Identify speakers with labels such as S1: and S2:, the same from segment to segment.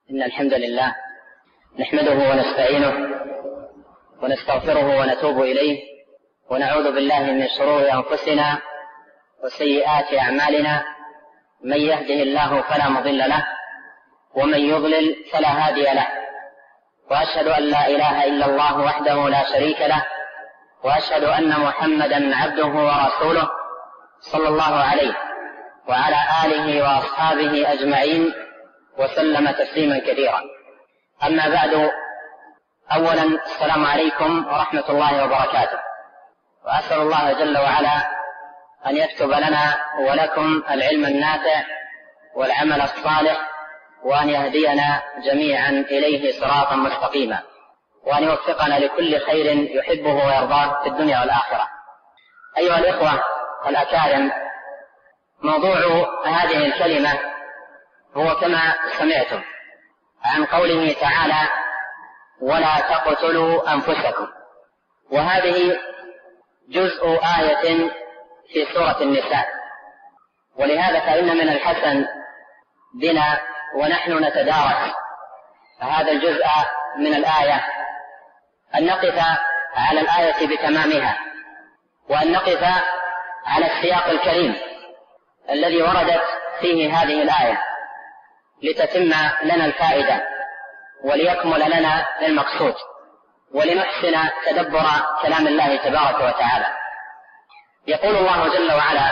S1: إن الحمد لله نحمده ونستعينه ونستغفره ونتوب إليه ونعوذ بالله من شرور أنفسنا وسيئات أعمالنا. من يهده الله فلا مضل له ومن يضلل فلا هادي له، وأشهد أن لا إله إلا الله وحده لا شريك له، وأشهد أن محمدا عبده ورسوله صلى الله عليه وعلى آله وأصحابه أجمعين وسلم تسليما كثيرا. أما بعد، أولا السلام عليكم ورحمة الله وبركاته، وأسأل الله جل وعلا أن يكتب لنا ولكم العلم النافع والعمل الصالح، وأن يهدينا جميعا إليه صراطا مستقيما، وأن يوفقنا لكل خير يحبه ويرضاه في الدنيا والآخرة. أيها الإخوة الأكارم، موضوع هذه الكلمة هو كما سمعتم عن قوله تعالى: ولا تقتلوا أنفسكم، وهذه جزء آية في سورة النساء. ولهذا فإن من الحسن بنا ونحن نتدارس هذا الجزء من الآية أن نقف على الآية بتمامها، وأن نقف على السياق الكريم الذي وردت فيه هذه الآية لتتم لنا الفائدة وليكمل لنا المقصود، ولنحسن تدبر كلام الله تبارك وتعالى. يقول الله جل وعلا: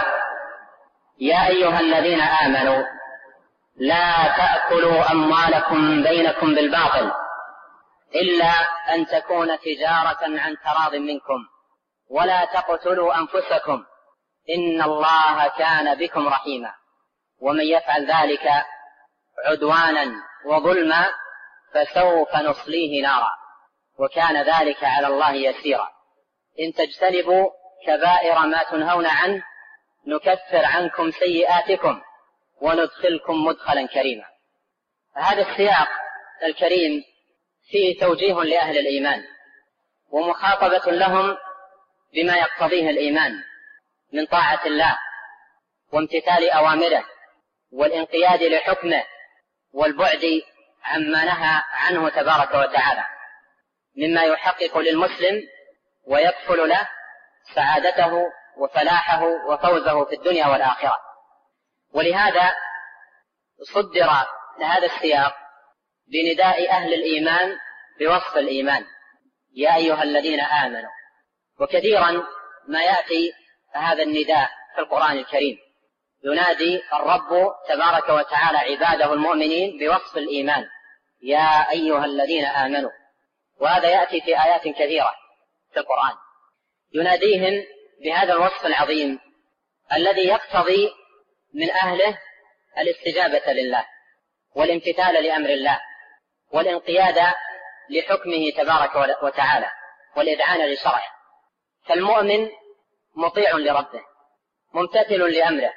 S1: يا أيها الذين آمنوا لا تأكلوا أموالكم بينكم بالباطل إلا أن تكون تجارة عن تراض منكم، ولا تقتلوا أنفسكم إن الله كان بكم رحيما، ومن يفعل ذلك عدوانا وظلما فسوف نصليه نارا وكان ذلك على الله يسيرا. إن تجتنبوا كبائر ما تنهون عنه نكفر عنكم سيئاتكم وندخلكم مدخلا كريما. هذا السياق الكريم فيه توجيه لأهل الإيمان ومخاطبة لهم بما يقتضيه الإيمان من طاعة الله وامتثال أوامره والانقياد لحكمه والبعد عما نهى عنه تبارك وتعالى، مما يحقق للمسلم ويكفل له سعادته وفلاحه وفوزه في الدنيا والآخرة. ولهذا صدر هذا السياق بنداء أهل الإيمان بوصف الإيمان: يا أيها الذين آمنوا. وكثيرا ما يأتي هذا النداء في القرآن الكريم، ينادي الرب تبارك وتعالى عباده المؤمنين بوصف الإيمان: يا أيها الذين آمنوا. وهذا يأتي في آيات كثيرة في القرآن يناديهم بهذا الوصف العظيم الذي يقتضي من أهله الاستجابة لله والامتثال لأمر الله والانقياد لحكمه تبارك وتعالى والإذعان لشرعه. فالمؤمن مطيع لربه، ممتثل لأمره،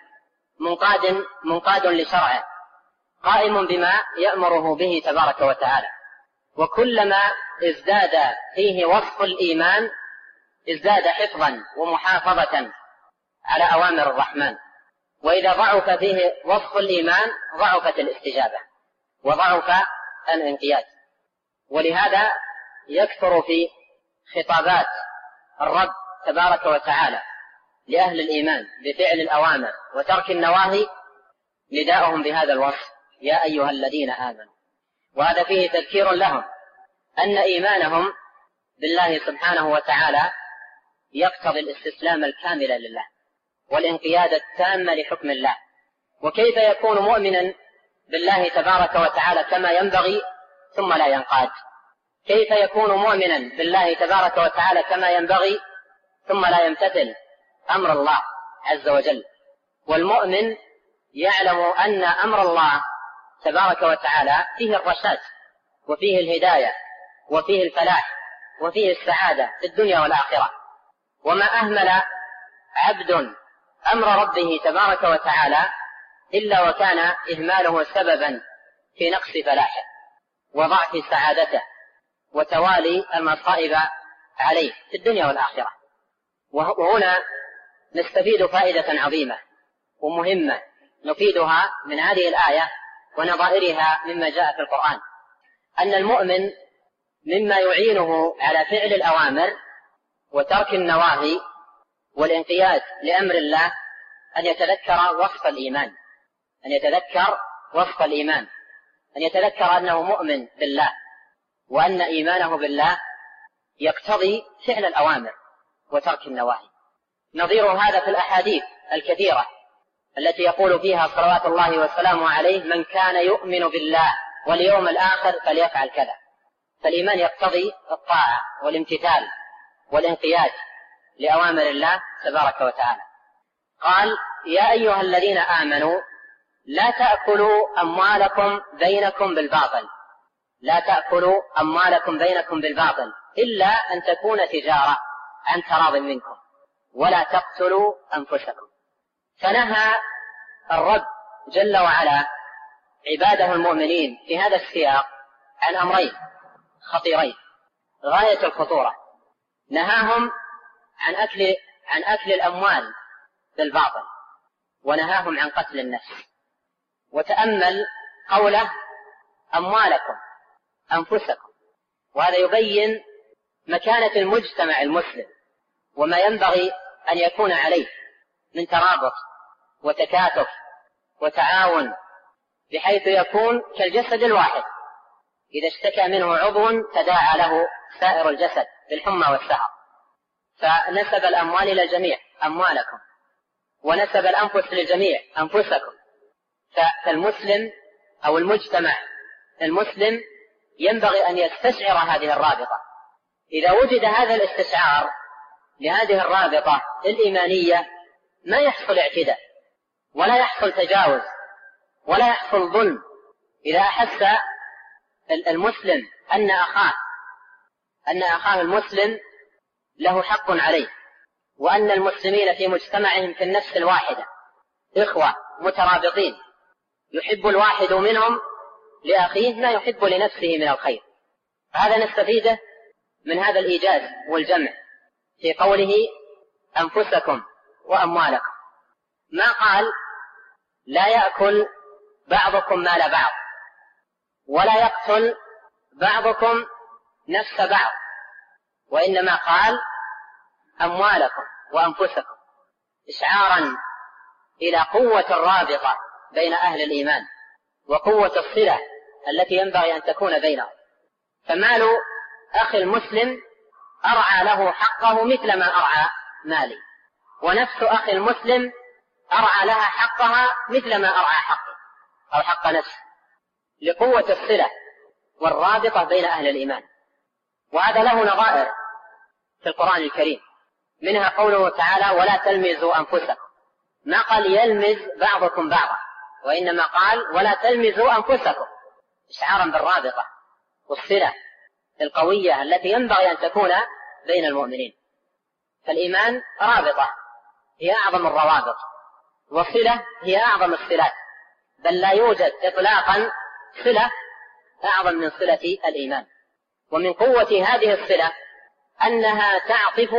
S1: منقاد لشرعه، قائم بما يأمره به تبارك وتعالى. وكلما ازداد فيه وصف الإيمان ازداد حفظا ومحافظة على أوامر الرحمن. وإذا ضعف فيه وصف الإيمان ضعفت الاستجابة وضعف الانقياد. ولهذا يكثر في خطابات الرب تبارك وتعالى لأهل الإيمان بفعل الأوامر وترك النواهي نداءهم بهذا الوصف: يا أيها الذين آمنوا. وهذا فيه تذكير لهم أن إيمانهم بالله سبحانه وتعالى يقتضي الاستسلام الكامل لله والانقياد التام لحكم الله. وكيف يكون مؤمنا بالله تبارك وتعالى كما ينبغي ثم لا ينقاد؟ كيف يكون مؤمنا بالله تبارك وتعالى كما ينبغي ثم لا يمتثل أمر الله عز وجل؟ والمؤمن يعلم أن أمر الله تبارك وتعالى فيه الرشاد وفيه الهداية وفيه الفلاح وفيه السعادة في الدنيا والآخرة. وما أهمل عبد أمر ربه تبارك وتعالى إلا وكان إهماله سببا في نقص فلاحه وضعف سعادته وتوالي المصائب عليه في الدنيا والآخرة. وهنا نستفيد فائدة عظيمة ومهمة نفيدها من هذه الآية ونظائرها مما جاء في القرآن. أن المؤمن مما يعينه على فعل الأوامر وترك النواهي والانقياد لأمر الله أن يتذكر وصف الإيمان، أن يتذكر أنه مؤمن بالله، وأن إيمانه بالله يقتضي فعل الأوامر وترك النواهي. نظير هذا في الأحاديث الكثيرة التي يقول فيها صلوات الله وسلامه عليه: من كان يؤمن بالله واليوم الآخر فليفعل كذا. فالإيمان يقتضي الطاعة والامتثال والانقياد لأوامر الله تبارك وتعالى. قال: يا أيها الذين آمنوا لا تأكلوا أموالكم بينكم بالباطل إلا أن تكون تجارة عن تراض منكم ولا تقتلوا أنفسكم. فنهى الرب جل وعلا عباده المؤمنين في هذا السياق عن أمرين خطيرين غاية الخطورة. نهاهم عن أكل الأموال بالباطل، ونهاهم عن قتل النفس. وتأمل قوله: أموالكم، أنفسكم، وهذا يبين مكانة المجتمع المسلم وما ينبغي أن يكون عليه من ترابط وتكاتف وتعاون، بحيث يكون كالجسد الواحد، إذا اشتكى منه عضو تداعى له سائر الجسد بالحمى والسهر. فنسب الأموال إلى الجميع أموالكم، ونسب الأنفس للجميع أنفسكم. فالمسلم أو المجتمع المسلم ينبغي أن يستشعر هذه الرابطة. إذا وجد هذا الاستشعار لهذه الرابطة الإيمانية ما يحصل اعتداء ولا يحصل تجاوز ولا يحصل ظلم. إذا أحس المسلم أن أخاه المسلم له حق عليه، وأن المسلمين في مجتمعهم في النفس الواحدة إخوة مترابطين، يحب الواحد منهم لأخيه ما يحب لنفسه من الخير. فهذا نستفيده من هذا الإيجاز والجمع في قوله أنفسكم وأموالكم. ما قال لا يأكل بعضكم مال بعض، ولا يقتل بعضكم نفس بعض، وإنما قال أموالكم وأنفسكم، إشعارا إلى قوة الرابطة بين أهل الإيمان وقوة الصلة التي ينبغي أن تكون بينهم. فمال أخي المسلم أرعى له حقه مثل ما أرعى مالي، ونفس أخي المسلم أرعى لها حقها مثل ما أرعى حقي أو حق نفسه، لقوة الصلة والرابطة بين أهل الإيمان. وهذا له نظائر في القرآن الكريم، منها قوله تعالى: ولا تلمزوا أنفسكم. ما قال يلمز بعضكم بعضا، وإنما قال ولا تلمزوا أنفسكم، إشعارا بالرابطة والصلة القوية التي ينبغي أن تكون بين المؤمنين. فالإيمان رابطة هي أعظم الروابط، وصلة هي أعظم الصلات، بل لا يوجد إطلاقا صلة أعظم من صلة الإيمان. ومن قوة هذه الصلة أنها تعطف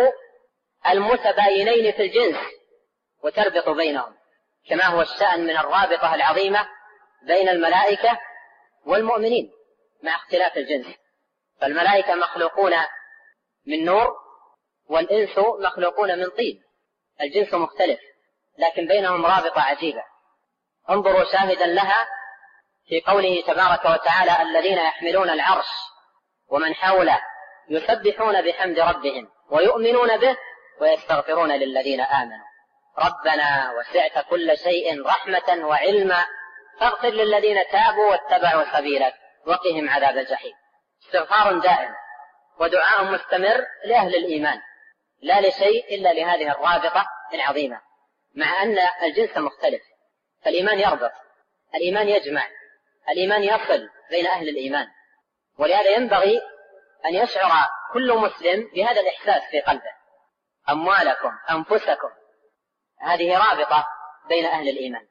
S1: المتباينين في الجنس وتربط بينهم، كما هو الشأن من الرابطة العظيمة بين الملائكة والمؤمنين مع اختلاف الجنس. فالملائكة مخلوقون من نور، والإنس مخلوقون من طين، الجنس مختلف لكن بينهم رابطة عجيبة. انظروا شاهدا لها في قوله تبارك وتعالى: الذين يحملون العرش ومن حوله يسبحون بحمد ربهم ويؤمنون به ويستغفرون للذين آمنوا ربنا وسعت كل شيء رحمة وعلما فاغفر للذين تابوا واتبعوا سبيلك وقهم عذاب الجحيم. استغفار دائم ودعاء مستمر لأهل الإيمان، لا لشيء إلا لهذه الرابطة العظيمة، مع أن الجنس مختلف. فالإيمان يربط، الإيمان يجمع، الإيمان يصل بين أهل الإيمان. ولهذا ينبغي أن يشعر كل مسلم بهذا الإحساس في قلبه: أموالكم أنفسكم، هذه رابطة بين أهل الإيمان.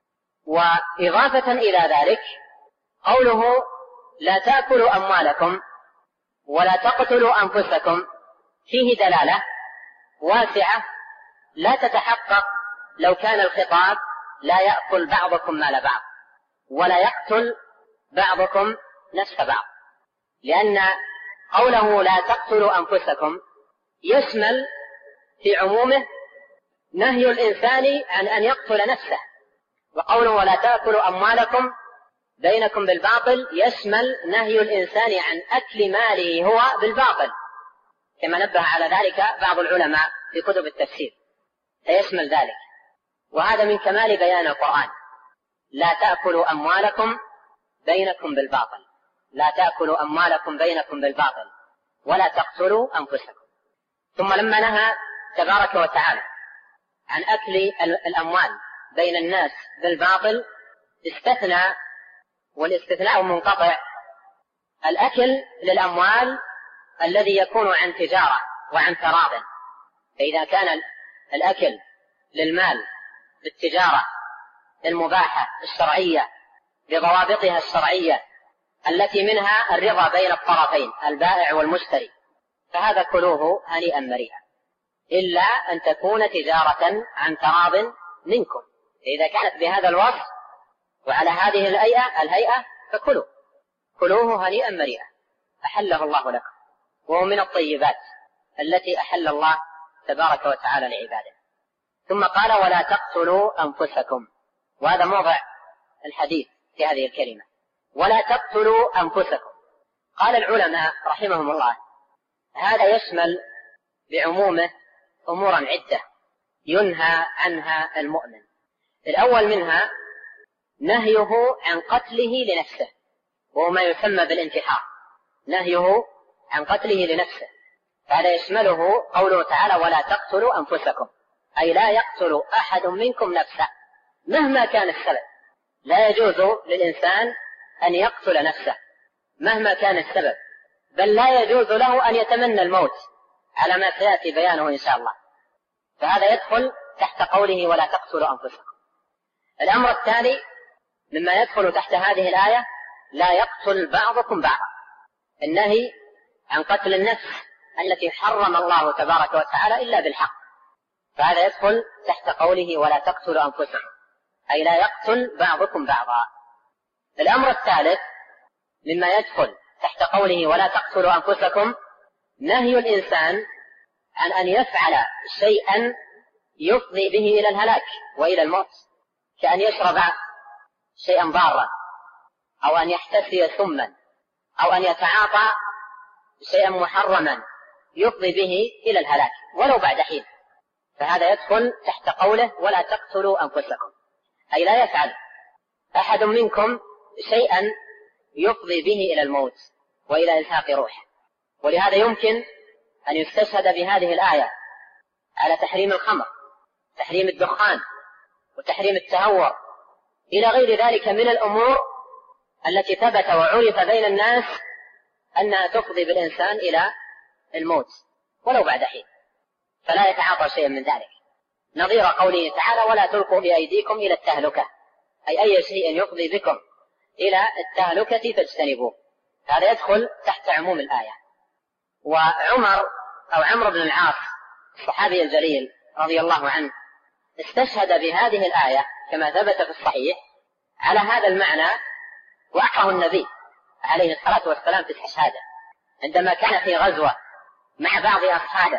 S1: وإضافة إلى ذلك قوله لا تأكلوا أموالكم ولا تقتلوا أنفسكم فيه دلالة واسعة لا تتحقق لو كان الخطاب لا يأكل بعضكم مال بعض ولا يقتل بعضكم نفس بعض. لأن قوله لا تقتلوا أنفسكم يشمل في عمومه نهي الإنسان عن أن يقتل نفسه، وقوله ولا تأكلوا أموالكم بينكم بالباطل يشمل نهي الإنسان عن أكل ماله هو بالباطل، كما نبه على ذلك بعض العلماء في كتب التفسير، فيشمل ذلك. وهذا من كمال بيان القرآن، لا تأكلوا أموالكم بينكم بالباطل، لا تأكلوا أموالكم بينكم بالباطل ولا تقتلوا أنفسكم. ثم لما نهى تبارك وتعالى عن أكل الأموال بين الناس بالباطل استثنى، والاستثناء منقطع، الأكل للأموال الذي يكون عن تجارة وعن تراض. فإذا كان الأكل للمال بالتجارة المباحة الشرعية بضوابطها الشرعية التي منها الرضا بين الطرفين البائع والمشتري، فهذا كلوه هنيئا مريئا، إلا أن تكون تجارة عن تراض منكم. إذا كانت بهذا الوصف وعلى هذه الهيئة فكلوه هنيئا مريئا أحله الله لكم، وهو من الطيبات التي أحل الله تبارك وتعالى لعباده. ثم قال ولا تقتلوا أنفسكم، وهذا موضع الحديث في هذه الكلمة، ولا تقتلوا أنفسكم. قال العلماء رحمهم الله هذا يشمل بعمومه أمورا عدة ينهى عنها المؤمن. الأول منها نهيه عن قتله لنفسه، وهو ما يسمى بالانتحار، نهيه عن قتله لنفسه، فهذا يشمله قوله تعالى ولا تقتلوا أنفسكم، أي لا يقتل أحد منكم نفسه مهما كان السبب. لا يجوز للإنسان أن يقتل نفسه مهما كان السبب، بل لا يجوز له أن يتمنى الموت على ما سيأتي بيانه إن شاء الله، فهذا يدخل تحت قوله ولا تقتلوا أنفسكم. الأمر الثاني مما يدخل تحت هذه الآية لا يقتل بعضكم بعضا، النهي عن قتل النفس التي حرم الله تبارك وتعالى إلا بالحق، فهذا يدخل تحت قوله ولا تقتلوا أنفسكم، أي لا يقتل بعضكم بعضا. الأمر الثالث مما يدخل تحت قوله ولا تقتلوا أنفسكم نهي الإنسان عن أن يفعل شيئا يفضي به إلى الهلاك وإلى الموت، كأن يشرب شيئا ضارا، أو أن يحتسي سما، أو أن يتعاطى شيئا محرما يفضي به إلى الهلاك ولو بعد حين، فهذا يدخل تحت قوله ولا تقتلوا أنفسكم، أي لا يفعل أحد منكم شيئا يفضي به إلى الموت وإلى إزهاق روحه. ولهذا يمكن أن يستشهد بهذه الآية على تحريم الخمر، تحريم الدخان، وتحريم التهور إلى غير ذلك من الأمور التي ثبت وعرف بين الناس أنها تفضي بالإنسان إلى الموت ولو بعد حين، فلا يتعاطى شيئا من ذلك، نظير قوله تعالى ولا تلقوا بأيديكم إلى التهلكة، أي شيء يفضي بكم إلى التهلكة فاجتنبوه، هذا يدخل تحت عموم الآية. وعمر بن العاص الصحابي الجليل رضي الله عنه استشهد بهذه الآية كما ثبت في الصحيح على هذا المعنى، وأعطاه النبي عليه الصلاة والسلام في استشهاده عندما كان في غزوة مع بعض أصحابه،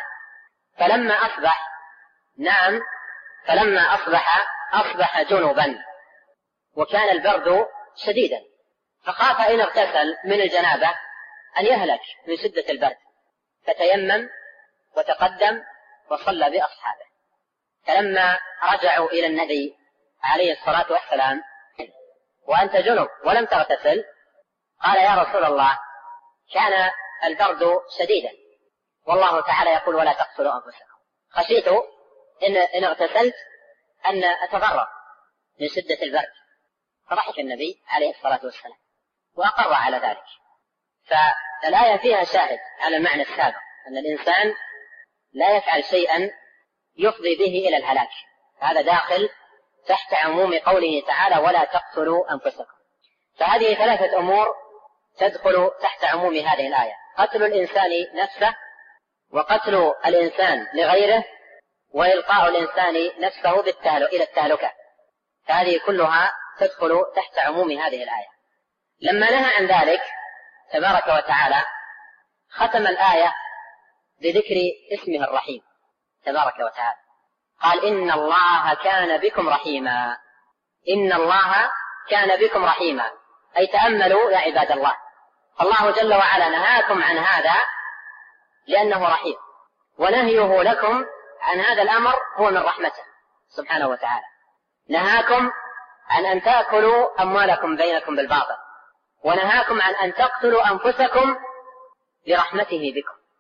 S1: فلما أصبح جنبا وكان البرد شديدا، فخاف إن اغتسل من الجنابة أن يهلك من شدة البرد، فتيمم وتقدم وصلى بأصحابه. فلما رجعوا إلى النبي عليه الصلاة والسلام وأنت جنب ولم تغتسل، قال يا رسول الله كان البرد شديدا والله تعالى يقول ولا تقتلوا أنفسكم، خشيت إن اغتسلت أن أتضرر من شدة البرد. فضحك النبي عليه الصلاة والسلام وأقر على ذلك. فالآية فيها شاهد على المعنى السابق أن الإنسان لا يفعل شيئا يفضي به إلى الهلاك، هذا داخل تحت عموم قوله تعالى ولا تقتلوا أنفسكم. فهذه ثلاثة أمور تدخل تحت عموم هذه الآية: قتل الإنسان نفسه، وقتل الإنسان لغيره، وإلقاء الإنسان نفسه إلى التهلكة. هذه كلها تدخل تحت عموم هذه الآية. لما نهى عن ذلك تبارك وتعالى ختم الآية بذكر اسمه الرحيم تبارك وتعالى، قال إن الله كان بكم رحيما. إن الله كان بكم رحيما، أي تأملوا يا عباد الله، الله جل وعلا نهاكم عن هذا لأنه رحيم، ونهيه لكم عن هذا الأمر هو من رحمته سبحانه وتعالى. نهاكم عن أن تأكلوا أموالكم بينكم بالباطل، ونهاكم عن أن تقتلوا أنفسكم لرحمته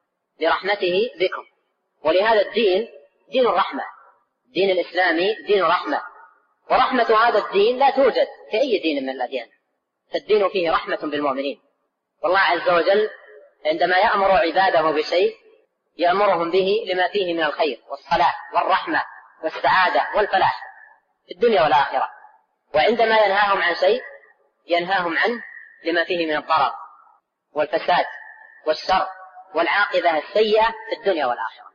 S1: بكم. ولهذا الدين دين الرحمة، الدين الإسلامي دين الرحمة، ورحمة هذا الدين لا توجد في أي دين من الأديان، فالدين فيه رحمة بالمؤمنين. والله عز وجل عندما يأمر عباده بشيء يأمرهم به لما فيه من الخير والصلاح والرحمة والسعادة والفلاح في الدنيا والآخرة، وعندما ينهاهم عن شيء ينهاهم عنه لما فيه من الضرر والفساد والشر والعاقبة السيئة في الدنيا والآخرة.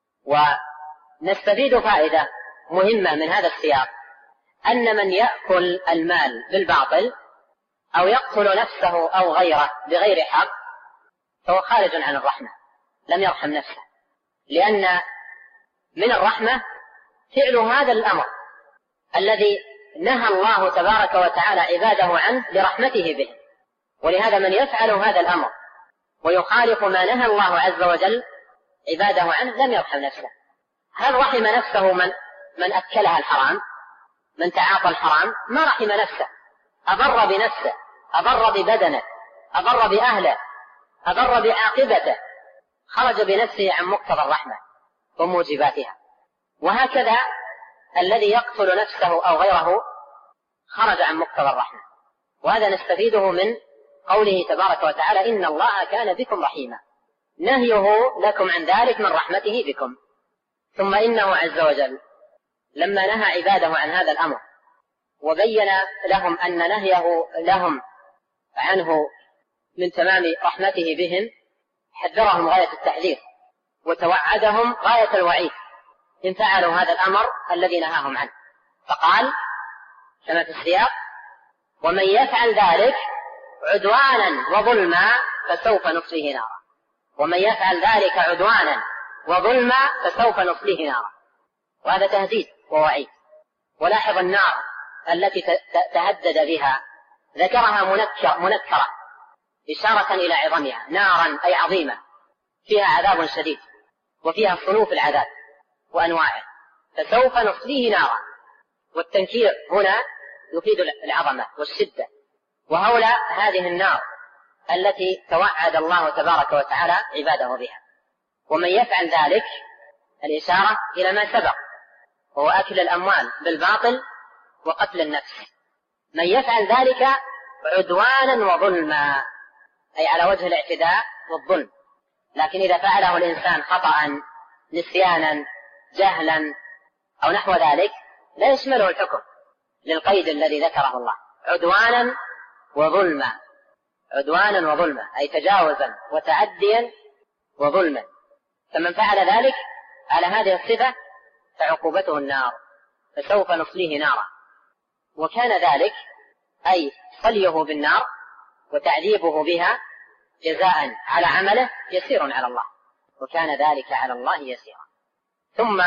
S1: ونستفيد فائدة مهمة من هذا السياق، أن من يأكل المال بالباطل أو يقتل نفسه أو غيره بغير حق فهو خارج عن الرحمة، لم يرحم نفسه، لأن من الرحمة فعل هذا الأمر الذي نهى الله تبارك وتعالى عباده عنه لرحمته به. ولهذا من يفعل هذا الأمر ويخالف ما نهى الله عز وجل عباده عنه لم يرحم نفسه. هل رحم نفسه من أكلها الحرام، من تعاطى الحرام؟ ما رحم نفسه، أضر بنفسه، أضر ببدنه، أضر بأهله، أضر بعاقبته، خرج بنفسه عن مقتضى الرحمة وموجباتها. وهكذا الذي يقتل نفسه أو غيره خرج عن مقتضى الرحمة. وهذا نستفيده من قوله تبارك وتعالى إن الله كان بكم رحيما، نهيه لكم عن ذلك من رحمته بكم. ثم إنه عز وجل لما نهى عباده عن هذا الأمر وبين لهم أن نهيه لهم عنه من تمام رحمته بهم، حذرهم غاية التحذير وتوعدهم غاية الوعيد إن فعلوا هذا الأمر الذي نهاهم عنه، فقال كما في السياق ومن يفعل ذلك عدوانا وظلما فسوف نصليه نارا. ومن يفعل ذلك عدوانا وظلما فسوف نصليه نارا، وهذا تهديد ووعيد. ولاحظ النار التي تهدد بها ذكرها منكرة إشارة إلى عظمها، نارا أي عظيمة فيها عذاب شديد وفيها صنوف العذاب وأنواعه، فسوف نصليه نارا. والتنكير هنا يفيد العظمة والشدة. وهؤلاء هذه النار التي توعد الله تبارك وتعالى عباده بها. ومن يفعل ذلك الإشارة إلى ما سبق، وهو أكل الأموال بالباطل وقتل النفس. من يفعل ذلك عدوانا وظلما أي على وجه الاعتداء والظلم. لكن إذا فعله الإنسان خطأ نسيانا جهلا أو نحو ذلك لا يشمله الحكم للقيد الذي ذكره الله، عدوانا وظلما. عدوانا وظلما أي تجاوزا وتعديا وظلما. فمن فعل ذلك على هذه الصفة فعقوبته النار، فسوف نصليه نارا. وكان ذلك أي صليه بالنار وتعذيبه بها جزاء على عمله يسير على الله، وكان ذلك على الله يسيرا. ثم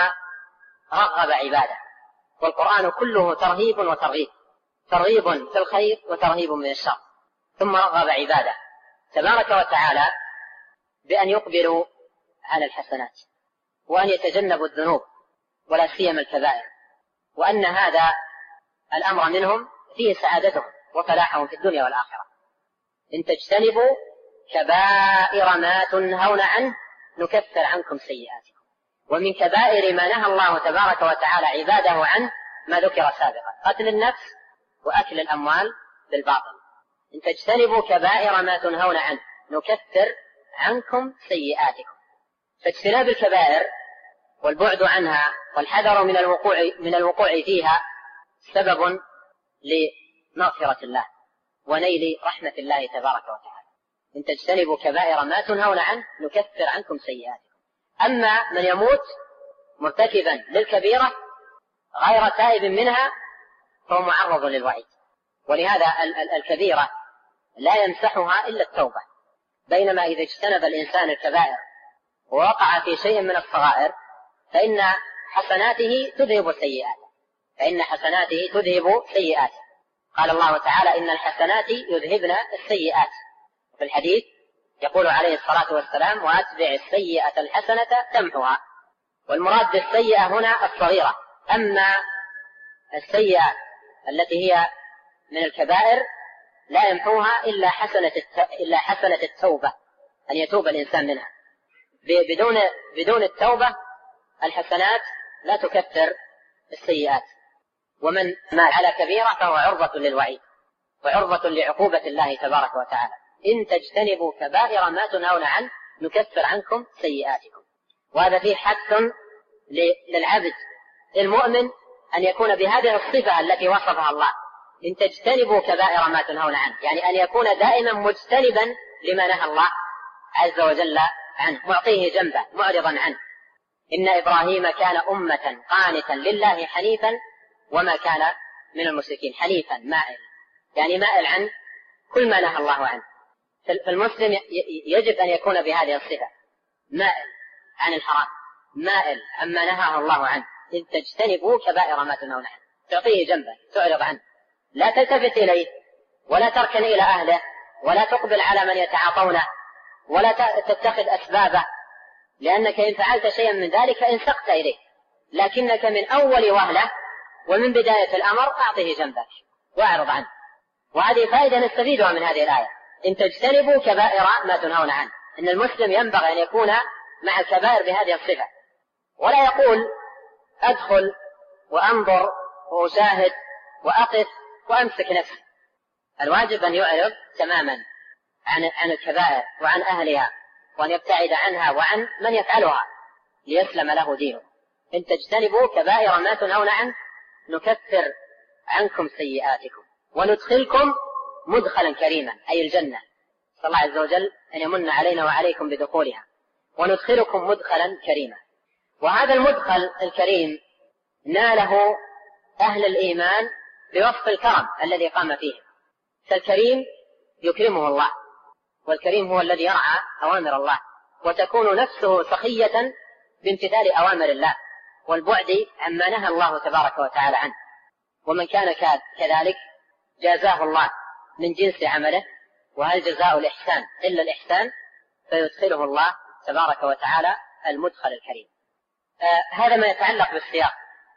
S1: رغب عباده، والقرآن كله ترهيب وترغيب، ترغيب في الخير وترهيب من الشر. ثم رغب عباده تبارك وتعالى بأن يقبلوا على الحسنات وأن يتجنبوا الذنوب ولا سيما الكبائر، وأن هذا الأمر منهم فيه سعادتهم وفلاحهم في الدنيا والآخرة. إن تجتنبوا كبائر ما تنهون عنه نكفر عنكم سيئاتكم. ومن كبائر ما نهى الله تبارك وتعالى عباده عنه ما ذكر سابقا، قتل النفس وأكل الأموال بالباطل. إن تجتنبوا كبائر ما تنهون عنه نكفر عنكم سيئاتكم. فاجتناب الكبائر والبعد عنها والحذر من الوقوع فيها سبب لمغفرة الله ونيل رحمة الله تبارك وتعالى. إن تجتنبوا كبائر ما تنهون عنه نكفر عنكم سيئاتكم. أما من يموت مرتكبا للكبيرة غير تائب منها فهو معرض للوعيد. ولهذا الكبيرة لا يمسحها إلا التوبة، بينما إذا اجتنب الإنسان الكبائر ووقع في شيء من الصغائر فإن حسناته تذهب سيئاته. قال الله تعالى: إن الحسنات يذهبن السيئات. في الحديث يقول عليه الصلاة والسلام: وأتبع السيئة الحسنة تمحها. والمراد بالسيئة هنا الصغيرة. أما السيئة التي هي من الكبائر لا يمحوها إلا حسنة التوبة، أن يتوب الإنسان منها. بدون التوبة الحسنات لا تكفر السيئات. ومن مات على كبيرة فهو عرضة للوعيد وعرضة لعقوبة الله تبارك وتعالى. إن تجتنبوا كبائر ما تنهون عنه نكفر عنكم سيئاتكم. وهذا فيه حث للعبد المؤمن أن يكون بهذه الصفة التي وصفها الله: إن تجتنبوا كبائر ما تنهون عنه، يعني أن يكون دائما مجتنبا لما نهى الله عز وجل عنه، معطيه جنبه، معرضا عنه. إن إبراهيم كان أمة قانتا لله حنيفا وما كان من المشركين. حنيفا مائل، يعني مائل عن كل ما نهى الله عنه. فالمسلم يجب أن يكون بهذه الصفة: مائل عن الحرام، مائل عما نهاه الله عنه. إن تجتنبوا كبائر ما تنهون عنه، تعطيه جنبه، تعرض عنه، لا تلتفت إليه ولا تركن إلى أهله ولا تقبل على من يتعاطونه ولا تتخذ أسبابه، لأنك إن فعلت شيئا من ذلك انسقت إليه، لكنك من أول وهلة ومن بداية الأمر أعطيه جنبك وأعرض عنه. وهذه فائدة نستفيدها من هذه الآية: إن تجتنبوا كبائر ما تنهون عنه. إن المسلم ينبغي أن يكون مع الكبائر بهذه الصفة، ولا يقول أدخل وأنظر وأشاهد وأقف وأمسك نفسي. الواجب أن يعرض تماما عن الكبائر وعن أهلها، وأن يبتعد عنها وعن من يفعلها ليسلم له دينه. إن تجتنبوا كبائر ما تنهون عنه نكفر عنكم سيئاتكم وندخلكم مدخلا كريما، أي الجنة. صلى الله عز وجل أن يمن علينا وعليكم بدخولها. وندخلكم مدخلا كريما. وهذا المدخل الكريم ناله أهل الإيمان بوصف الكرم الذي قام فيه. فالكريم يكرمه الله، والكريم هو الذي يرعى أوامر الله، وتكون نفسه سخية بامتثال أوامر الله والبعد عما نهى الله تبارك وتعالى عنه. ومن كان كذلك جازاه الله من جنس عمله، وهل جزاء الإحسان إلا الإحسان، فيدخله الله تبارك وتعالى المدخل الكريم. هذا ما يتعلق بالسياق.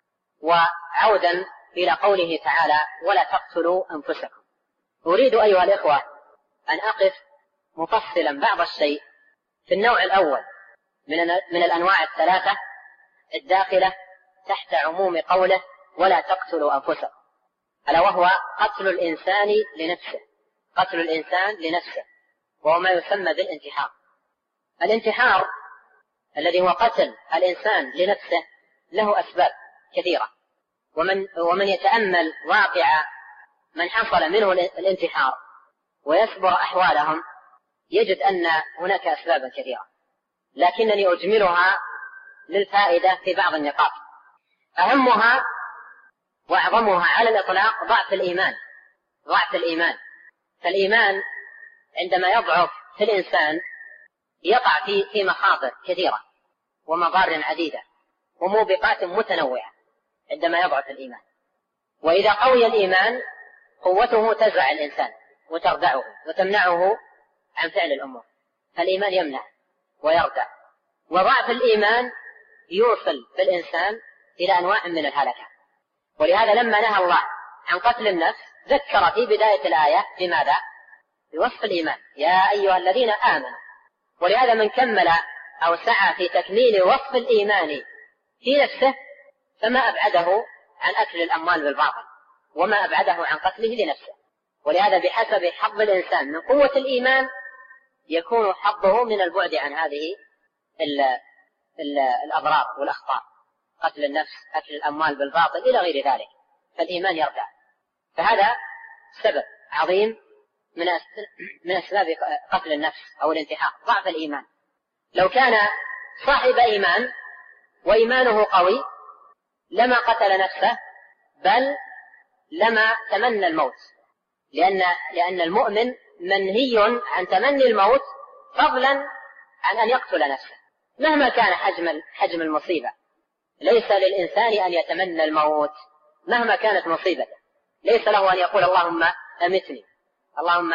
S1: وعودا إلى قوله تعالى: ولا تقتلوا أنفسكم. أريد أيها الإخوة أن أقف مفصلا بعض الشيء في النوع الأول من الأنواع الثلاثة الداخلة تحت عموم قوله ولا تقتلوا أنفسكم، ألا وهو قتل الإنسان لنفسه. قتل الإنسان لنفسه وهو ما يسمى بالانتحار. الانتحار الذي هو قتل الإنسان لنفسه له أسباب كثيرة، ومن يتأمل واقع من حصل منه الانتحار ويصبر أحوالهم يجد أن هناك أسبابا كثيرة، لكنني أجملها للفائدة في بعض النقاط. أهمها وأعظمها على الإطلاق ضعف الإيمان. فالإيمان عندما يضعف في الإنسان يقع في مخاطر كثيرة ومضار عديدة وموبقات متنوعة عندما يضعف الإيمان. وإذا قوي الإيمان قوته تزرع الإنسان وتردعه وتمنعه عن فعل الأمور. فالإيمان يمنع ويردع. وضعف الإيمان يوصل بالإنسان إلى أنواع من الهلكة. ولهذا لما نهى الله عن قتل النفس ذكر في بداية الآية بماذا؟ بوصف الإيمان: يا أيها الذين آمنوا. ولهذا من كمل أو سعى في تكميل وصف الإيمان في نفسه فما أبعده عن أكل الأموال بالباطل وما أبعده عن قتله لنفسه. ولهذا بحسب حظ الإنسان من قوة الإيمان يكون حظه من البعد عن هذه الأضرار والأخطار: قتل النفس، أكل الأموال بالباطل، إلى غير ذلك. فالإيمان يرجع. فهذا سبب عظيم من أسباب قتل النفس أو الانتحار، ضعف الإيمان. لو كان صاحب إيمان وإيمانه قوي لما قتل نفسه، بل لما تمنى الموت، لأن المؤمن منهي عن تمني الموت فضلا عن أن يقتل نفسه مهما كان حجم المصيبة. ليس للإنسان أن يتمنى الموت مهما كانت مصيبته، ليس له أن يقول اللهم أمتني، اللهم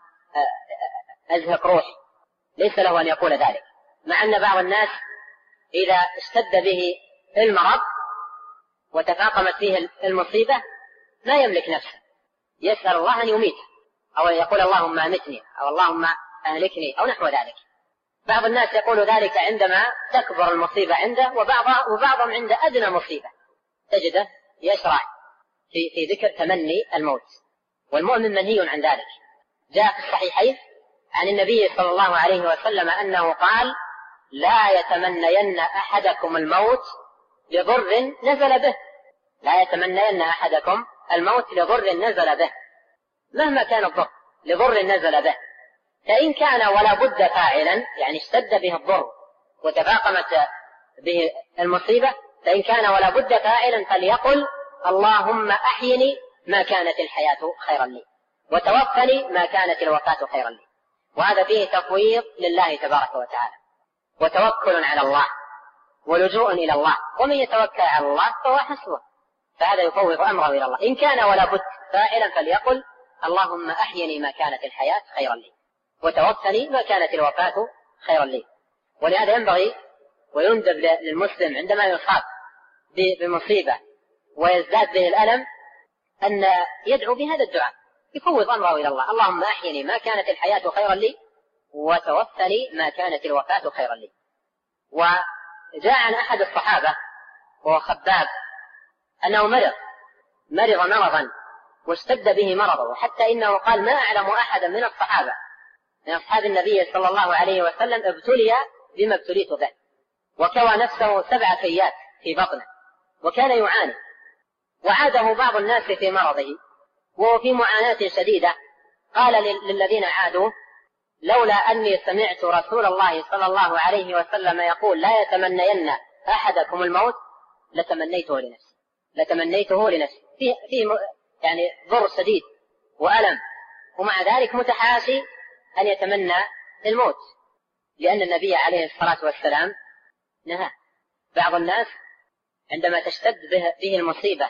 S1: أزهق روحي، ليس له أن يقول ذلك. مع أن بعض الناس إذا اشتد به المرض وتفاقمت فيه المصيبة لا يملك نفسه، يسأل الله أن يميته، أو يقول اللهم أمتني أو اللهم أهلكني أو نحو ذلك. بعض الناس يقول ذلك عندما تكبر المصيبة عنده، وبعضهم عند أدنى مصيبة تجده يشرع في ذكر تمني الموت، والمؤمن منهي عن ذلك. جاء في الصحيحين عن النبي صلى الله عليه وسلم أنه قال: لا يتمنين أحدكم الموت لضر نزل به، لا يتمنين أحدكم الموت لضر نزل به، مهما كان الضر لضر نزل به، فإن كان ولا بد فاعلا، يعني اشتد به الضر وتفاقمت به المصيبة، فإن كان ولا بد فاعلا فليقل اللهم أحيني ما كانت الحياة خيرا لي، وتوفني ما كانت الوفاة خيرا لي. وهذا فيه تفويض لله تبارك وتعالى، وتوكل على الله، ولجوء إلى الله، ومن يتوكل على الله فهو حسبه، فهذا يفوض أمره إلى الله. إن كان ولا بد فاعلا فليقل اللهم أحيني ما كانت الحياة خيرا لي، وتوفني ما كانت الوفاة خيرا لي. ولهذا ينبغي ويندب للمسلم عندما يصاب بمصيبة ويزداد به الألم أن يدعو بهذا الدعاء، يفوض أمره إلى الله: اللهم أحيني ما كانت الحياة خيرا لي، وتوفني ما كانت الوفاة خيرا لي. وجاء عن أحد الصحابة وهو خباب أنه مرض مرضا واشتد به مرضه، حتى إنه قال: ما أعلم أحدا من الصحابة من أصحاب النبي صلى الله عليه وسلم ابتلي بما ابتليت به، وكوى نفسه 7 كيات في بطنه وكان يعاني. وعاده بعض الناس في مرضه وهو في معاناة شديدة، قال للذين عادوا: لولا أني سمعت رسول الله صلى الله عليه وسلم يقول لا يتمنين أحدكم الموت لتمنيته لنفسي في يعني ضر شديد وألم، ومع ذلك متحاشي أن يتمنى الموت، لأن النبي عليه الصلاة والسلام نهى. بعض الناس عندما تشتد به المصيبة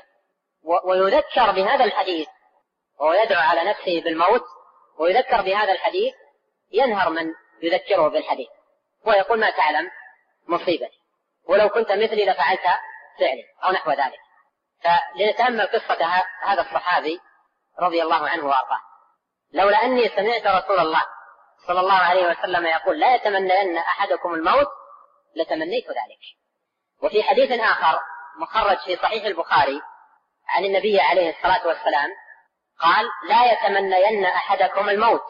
S1: ويذكر بهذا الحديث، وهو يدعو على نفسه بالموت ويذكر بهذا الحديث، ينهر من يذكره بالحديث ويقول: ما تعلم مصيبتي، ولو كنت مثلي لفعلت فعلي، أو نحو ذلك. فلنتأمل قصة هذا الصحابي رضي الله عنه وأرضاه: لولا أني سمعت رسول الله صلى الله عليه وسلم يقول لا يتمنين أحدكم الموت لتمنيت ذلك. وفي حديث آخر مخرج في صحيح البخاري عن النبي عليه الصلاة والسلام قال: لا يتمنين أحدكم الموت،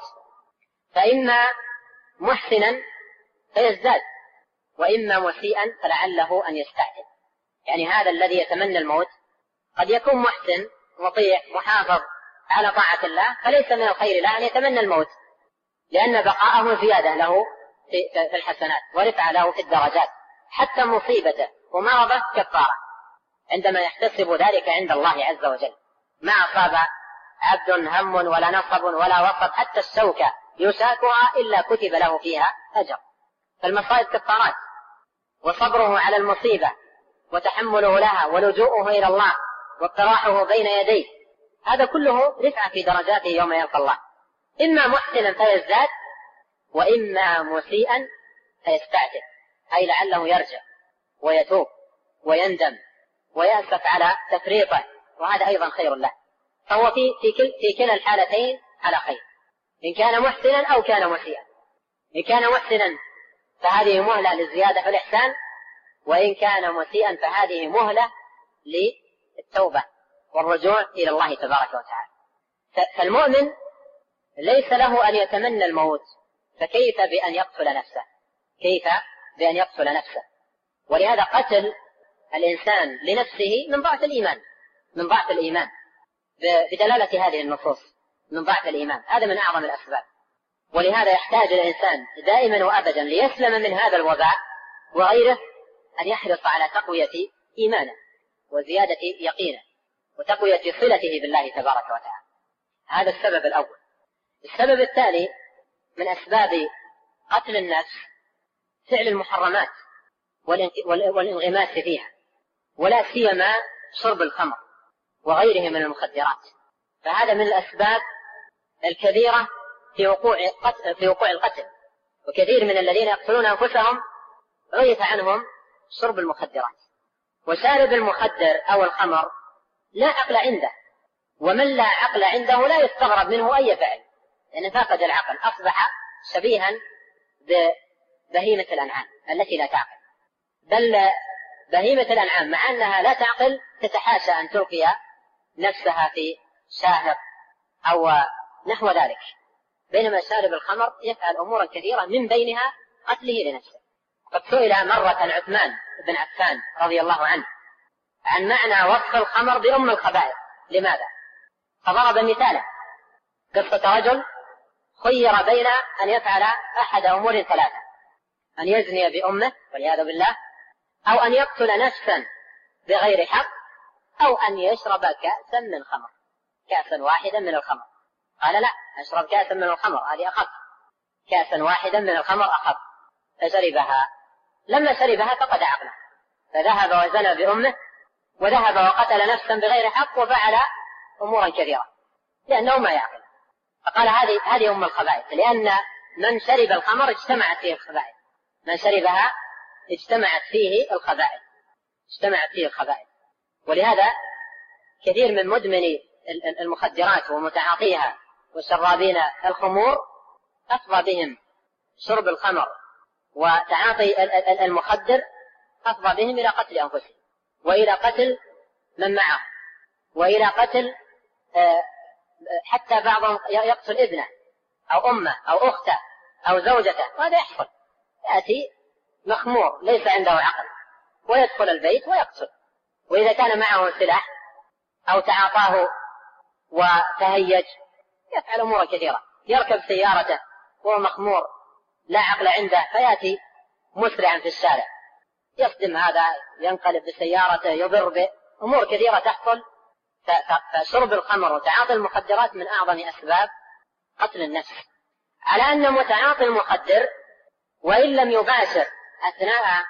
S1: فإما محسنا فيزداد، وإما مسيئا فلعله أن يستعجل. يعني هذا الذي يتمنى الموت قد يكون محسن مطيع محافظ على طاعة الله، فليس من الخير له أن يتمنى الموت، لأن بقاءه زيادة له في الحسنات ورفع له في الدرجات، حتى مصيبته ومرضه كفارة عندما يحتسب ذلك عند الله عز وجل. ما أصاب عبد هم ولا نصب ولا وصب حتى الشوكة يشاكها إلا كتب له فيها أجر. فالمصائب كفارات، وصبره على المصيبة وتحمله لها ولجوءه إلى الله واقتراحه بين يديه، هذا كله رفع في درجاته يوم يلقى الله. إما محسنا فيزداد، وإما مسيئا فيستعجل، أي لعله يرجع ويتوب ويندم ويأسف على تفريطه، وهذا أيضا خير له. فهو في كلا الحالتين على خير، إن كان محسنا أو كان مسيئا. إن كان محسنا فهذه مهلة للزيادة في الإحسان، وإن كان مسيئا فهذه مهلة للتوبة والرجوع إلى الله تبارك وتعالى. فالمؤمن ليس له أن يتمنى الموت، فكيف بأن يقتل نفسه؟ كيف بأن يقتل نفسه؟ ولهذا قتل الإنسان لنفسه من ضعف الإيمان بدلالة هذه النصوص، من ضعف الإيمان، هذا من أعظم الأسباب. ولهذا يحتاج الإنسان دائما وأبدا ليسلم من هذا الوباء وغيره أن يحرص على تقوية إيمانه وزيادة يقينه وتقوية صلته بالله تبارك وتعالى. هذا السبب الأول. السبب الثاني من أسباب قتل النفس فعل المحرمات والانغماس فيها، ولا سيما شرب الخمر وغيره من المخدرات، فهذا من الأسباب الكبيرة في وقوع القتل. وكثير من الذين يقتلون أنفسهم عرف عنهم شرب المخدرات. وشارب المخدر أو الخمر لا عقل عنده، ومن لا عقل عنده لا يستغرب منه أي فعل، لأنه فاقد العقل، أصبح شبيها ببهيمة الأنعام التي لا تعقل. بل بهيمة الأنعام مع أنها لا تعقل تتحاشى أن تلقي نفسها في شاهق أو نحو ذلك، بينما شارب الخمر يفعل أمورا كثيرة من بينها قتله لنفسه. قد سئل مرة عثمان بن عفان رضي الله عنه عن معنى وصف الخمر بأم الخبائث، لماذا؟ فضرب مثالا: قصة رجل خير بين أن يفعل أحد أمور ثلاثة: أن يزني بأمه والعياذ بالله، أو أن يقتل نفسا بغير حق، أو أن يشرب كأسا من خمر، كأسا واحدا من الخمر. قال: لا، أشرب كأسا من الخمر، هذه أخف، كأسا واحدا من الخمر أخف. فشربها، لما شربها فقد عقله، فذهب وزنى بأمه، وذهب وقتل نفسا بغير حق، وفعل أمورا كثيرة لأنه ما يعقل. فقال: هذه أم الخبائث، لأن من شرب الخمر اجتمعت فيه الخبائث، من شربها اجتمعت فيه الخبائث. ولهذا كثير من مدمني المخدرات ومتعاطيها وشرابين الخمور أفضى بهم شرب الخمر وتعاطي المخدر، أفضى بهم إلى قتل أنفسهم، وإلى قتل من معه، وإلى قتل حتى بعضهم يقتل ابنه أو أمه أو أخته أو زوجته. وهذا يحصل، يأتي مخمور ليس عنده عقل ويدخل البيت ويقتل. وإذا كان معه سلاح أو تعاطاه وتهيج يفعل أمورا كثيرة، يركب سيارته وهو مخمور لا عقل عنده، فيأتي مسرعا في الشارع، يصدم هذا، ينقلب بسيارته، يضر بأمور كثيرة تحصل. فشرب الخمر وتعاطي المخدرات من أعظم أسباب قتل النفس، على أن متعاطي المخدر وإن لم يباشر أثناء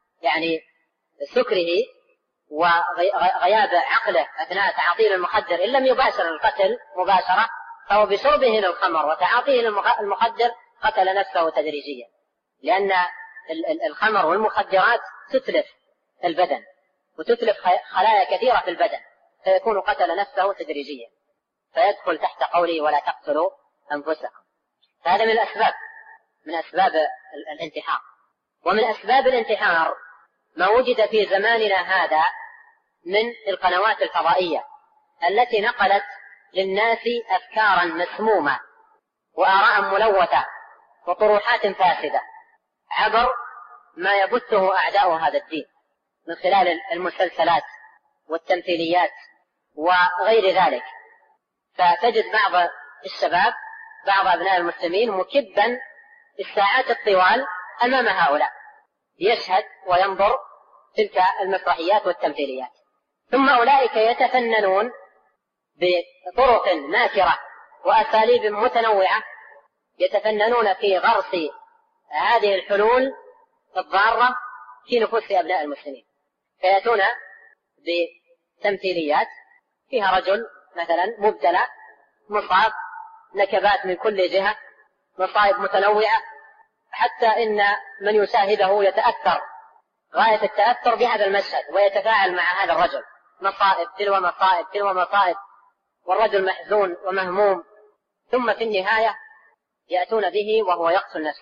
S1: سكره وغياب عقله أثناء تعاطيه المخدر، إن لم يباشر القتل مباشرة، فهو بشربه للخمر وتعاطيه المخدر قتل نفسه تدريجيا، لأن الخمر والمخدرات تتلف البدن وتتلف خلايا كثيرة في البدن، فيكون قتل نفسه تدريجيا، فيدخل تحت قوله: ولا تقتلوا أنفسكم. فهذا من أسباب الانتحار. ومن أسباب الانتحار ما وجد في زماننا هذا من القنوات الفضائية التي نقلت للناس أفكارا مسمومة وآراء ملوثة وطروحات فاسدة عبر ما يبثه أعداء هذا الدين من خلال المسلسلات والتمثيليات وغير ذلك. فتجد بعض الشباب، بعض أبناء المسلمين، مكبا الساعات الطوال أمام هؤلاء، يشهد وينظر تلك المسرحيات والتمثيليات، ثم أولئك يتفننون بطرق ماكرة وأساليب متنوعة، يتفننون في غرس هذه الحلول الضارة في نفوس أبناء المسلمين، فيأتون بتمثيليات فيها رجل مثلا مبتلى، مصاب، نكبات من كل جهة، مصائب متنوعة، حتى إن من يشاهده يتأثر غاية التأثر بهذا المشهد ويتفاعل مع هذا الرجل، مصائب تلو مصائب تلو مصائب، والرجل محزون ومهموم. ثم في النهاية يأتون به وهو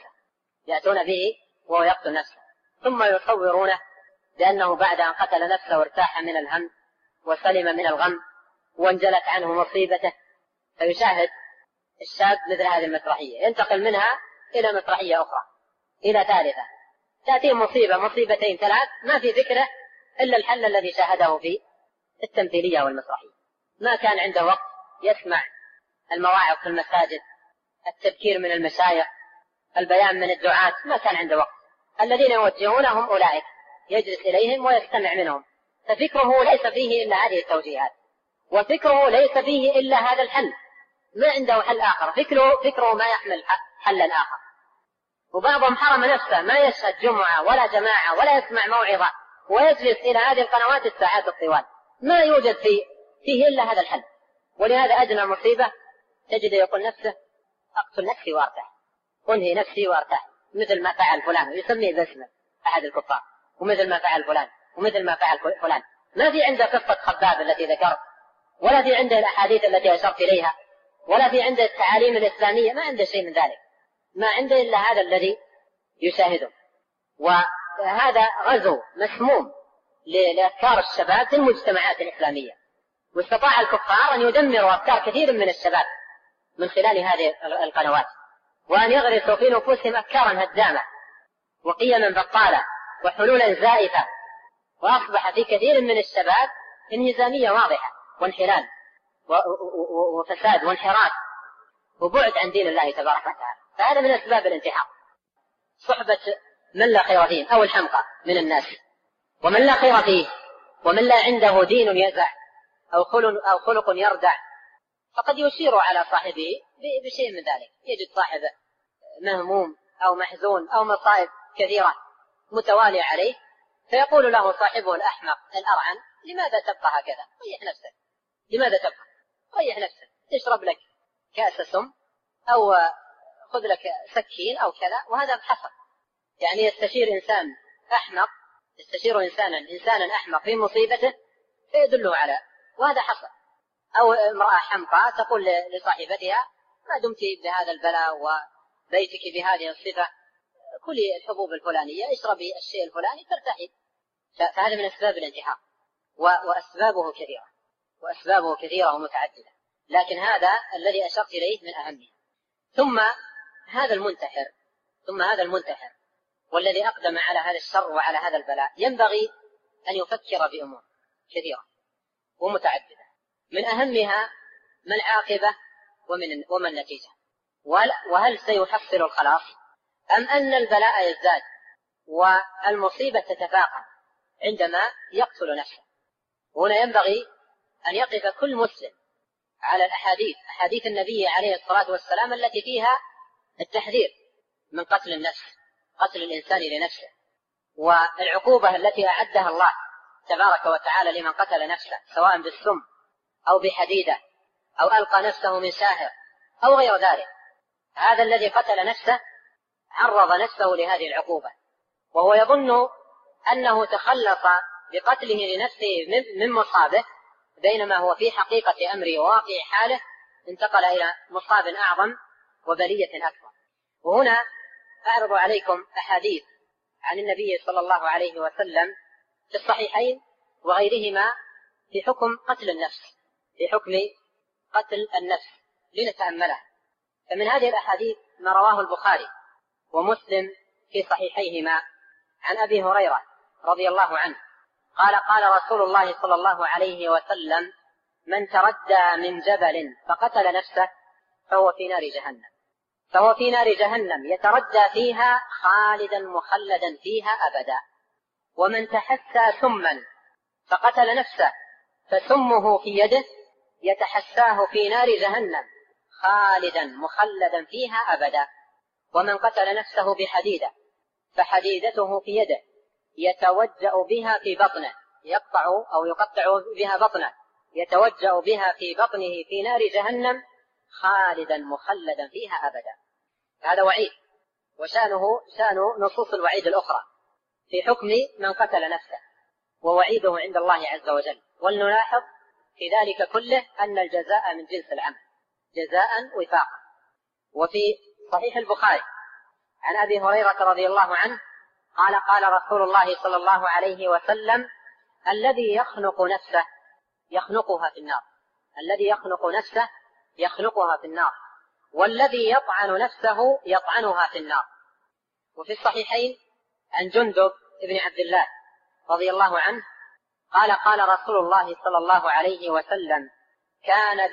S1: يقتل نفسه، ثم يصورونه بأنه بعد أن قتل نفسه ارتاح من الهم وسلم من الغم وانجلت عنه مصيبته. فيشاهد الشاب مثل هذه المسرحية، ينتقل منها إلى مسرحية أخرى، إلى ثالثة، تأتي مصيبة مصيبتين ثلاث، ما في فكرة إلا الحل الذي شاهده في التمثيلية والمسرحية. ما كان عنده وقت يسمع المواعظ في المساجد، التذكير من المشايخ، البيان من الدعاة، ما كان عنده وقت. الذين يوجهونهم أولئك يجلس إليهم ويستمع منهم، ففكره ليس فيه إلا هذه التوجيهات، وفكره ليس فيه إلا هذا الحل، ما عنده حل آخر، فكره ما يحمل حلا آخر. وبعضهم حرم نفسه ما يشهد جمعة ولا جماعة ولا يسمع موعظة، ويجلس إلى هذه القنوات الساعات الطوال، ما يوجد فيه إلا هذا الحل. ولهذا أدنى مصيبة تجد يقول نفسه أقتل نفسي وارتاح، أنهي نفسي وارتاح، مثل ما فعل فلان، ويسميه باسمه أحد الكفار، ومثل ما فعل فلان ومثل ما فعل فلان. ما في عنده قصة خباب التي ذكرت، ولا في عنده الأحاديث التي أشرت إليها، ولا في عنده التعاليم الإسلامية، ما عنده شيء من ذلك، ما عنده إلا هذا الذي يشاهده. وهذا غزو مسموم لأفكار الشباب في المجتمعات الإسلامية، واستطاع الكفار أن يدمروا أفكار كثير من الشباب من خلال هذه القنوات، وأن يغرسوا في نفوسهم أفكارا هدامة وقيما بطالة وحلولا زائفة، وأصبح في كثير من الشباب انهزامية واضحة وانحلال وفساد وانحراف وبعد عن دين الله تبارك وتعالى. فهذا من أسباب الانتحار، صحبة من لا خير فيه أو الحمقى من الناس، ومن لا خير فيه ومن لا عنده دين يزع أو خلق يردع، فقد يشير على صاحبه بشيء من ذلك. يجد صاحبه مهموم أو محزون أو مصائب كثيرة متوالية عليه، فيقول له صاحبه الأحمق الأرعن: لماذا تبقى هكذا؟ ريح نفسك، لماذا تبقى؟ ريح نفسك، تشرب لك كأس سم أو خذ لك سكين أو كذا. وهذا بحصر، يعني يستشير إنسان أحمق، يستشير إنسانا أحمق في مصيبته فيدله على، وهذا حصر. أو امرأة حمقى تقول لصاحبتها: ما دمت بهذا البلاء وبيتك بهذه الصفة كلي الحبوب الفلانية، اشربي الشيء الفلاني ترتاحي. فهذا من أسباب الانتحار، وأسبابه كثيرة ومتعددة، لكن هذا الذي أشرت إليه من أهمها. ثم هذا المنتحر والذي أقدم على هذا الشر وعلى هذا البلاء ينبغي أن يفكر بأمور كثيرة ومتعددة، من أهمها ما العاقبة وما النتيجة، وهل سيحصل الخلاص أم أن البلاء يزداد والمصيبة تتفاقم عندما يقتل نفسه. هنا ينبغي أن يقف كل مسلم على أحاديث النبي عليه الصلاة والسلام التي فيها التحذير من قتل النفس، قتل الإنسان لنفسه، والعقوبة التي أعدها الله تبارك وتعالى لمن قتل نفسه، سواء بالسم أو بحديدة أو ألقى نفسه من ساهر أو غير ذلك. هذا الذي قتل نفسه عرض نفسه لهذه العقوبة، وهو يظن أنه تخلص بقتله لنفسه من مصابه، بينما هو في حقيقة أمره وواقع حاله انتقل إلى مصاب أعظم وبلية أكبر. وهنا أعرض عليكم أحاديث عن النبي صلى الله عليه وسلم في الصحيحين وغيرهما في حكم قتل النفس لنتأمله. فمن هذه الأحاديث ما رواه البخاري ومسلم في صحيحيهما عن أبي هريرة رضي الله عنه قال: قال رسول الله صلى الله عليه وسلم: من تردى من جبل فقتل نفسه فهو في نار جهنم يتردى فيها خالدا مخلدا فيها أبدا. ومن تحسى سما فقتل نفسه فسمه في يده يتحساه في نار جهنم خالدا مخلدا فيها أبدا. ومن قتل نفسه بحديدة فحديدته في يده يتوجأ بها في بطنه، يقطع بها بطنه، يتوجأ بها في بطنه في نار جهنم خالدا مخلدا فيها أبدا. هذا وعيد، وشأنه شأن نصوص الوعيد الأخرى في حكم من قتل نفسه، ووعيده عند الله عز وجل. ولنلاحظ في ذلك كله أن الجزاء من جنس العمل، جزاء وفاقا. وفي صحيح البخاري عن أبي هريرة رضي الله عنه قال: قال رسول الله صلى الله عليه وسلم: الذي يخنق نفسه يخنقها في النار، الذي يخنق نفسه يخنقها في النار، والذي يطعن نفسه يطعنها في النار. وفي الصحيحين عن جندب بن عبد الله رضي الله عنه قال: قال رسول الله صلى الله عليه وسلم: كان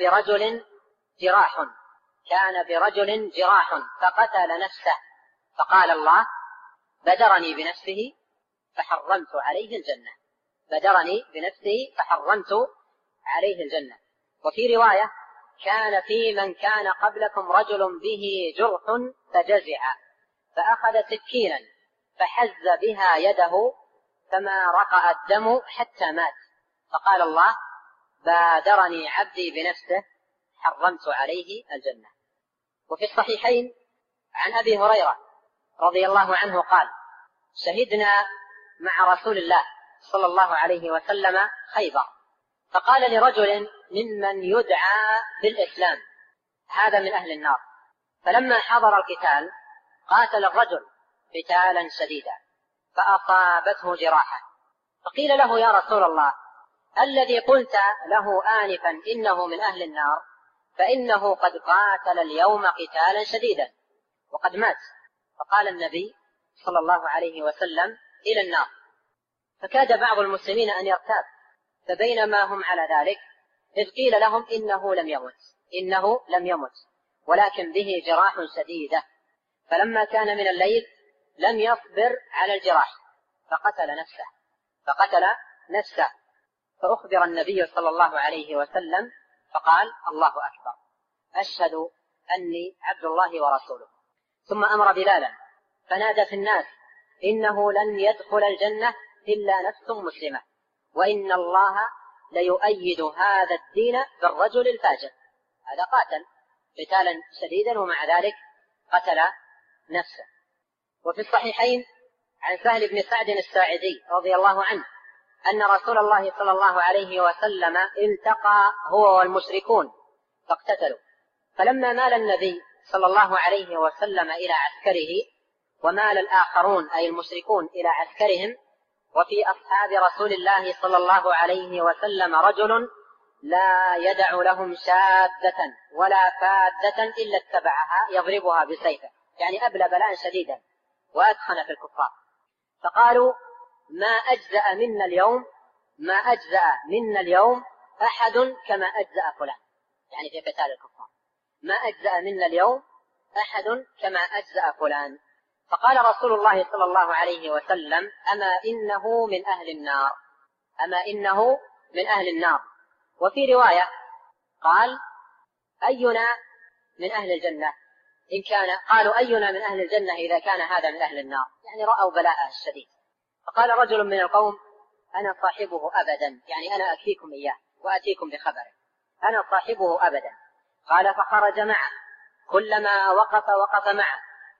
S1: برجل جراح فقتل نفسه، فقال الله: بدرني بنفسه فحرمت عليه الجنة، بدرني بنفسه فحرمت عليه الجنة. وفي رواية: كان في من كان قبلكم رجل به جرح فجزع فأخذ سكينا فحز بها يده فما رقأ الدم حتى مات، فقال الله: بادرني عبدي بنفسه حرمت عليه الجنة. وفي الصحيحين عن أبي هريرة رضي الله عنه قال: شهدنا مع رسول الله صلى الله عليه وسلم خيبر، فقال لرجل ممن يدعى بالإسلام: هذا من أهل النار. فلما حضر القتال قاتل الرجل قتالا شديدا فأصابته جراحة، فقيل له: يا رسول الله، الذي قلت له آنفا إنه من أهل النار فإنه قد قاتل اليوم قتالا شديدا وقد مات. فقال النبي صلى الله عليه وسلم: إلى النار. فكاد بعض المسلمين أن يرتاب، فبينما هم على ذلك إذ قيل لهم: إنه لم يمت ولكن به جراح شديدة. فلما كان من الليل لم يصبر على الجراح فقتل نفسه فأخبر النبي صلى الله عليه وسلم فقال: الله أكبر، أشهد أني عبد الله ورسوله. ثم أمر بلالا فنادى في الناس: إنه لن يدخل الجنة إلا نفس مسلمة، وإن الله ليؤيد هذا الدين بالرجل الفاجر. هذا قاتل قتالا شديدا ومع ذلك قتل نفسه. وفي الصحيحين عن سهل بن سعد الساعدي رضي الله عنه أن رسول الله صلى الله عليه وسلم التقى هو والمشركون فاقتتلوا، فلما مال النبي صلى الله عليه وسلم إلى عسكره ومال الآخرون أي المشركون إلى عسكرهم، وفي أصحاب رسول الله صلى الله عليه وسلم رجل لا يدع لهم شاذة ولا فاذة إلا اتبعها يضربها بسيفه، يعني أبلى بلاء شديدا وأدخن في الكفار. فقالوا: ما أجزأ منا اليوم أحد كما أجزأ فلان، يعني في قتال الكفار، ما أجزأ منا اليوم أحد كما أجزأ فلان. فقال رسول الله صلى الله عليه وسلم: أما إنه من أهل النار. وفي رواية قال: أينا من أهل الجنة إن كان، قالوا: أينا من أهل الجنة إذا كان هذا من أهل النار، يعني رأوا بلاءه الشديد. فقال رجل من القوم: أنا صاحبه أبدا، يعني أنا أكفيكم إياه وأتيكم بخبره، أنا صاحبه أبدا. قال: فخرج معه، كلما وقف معه،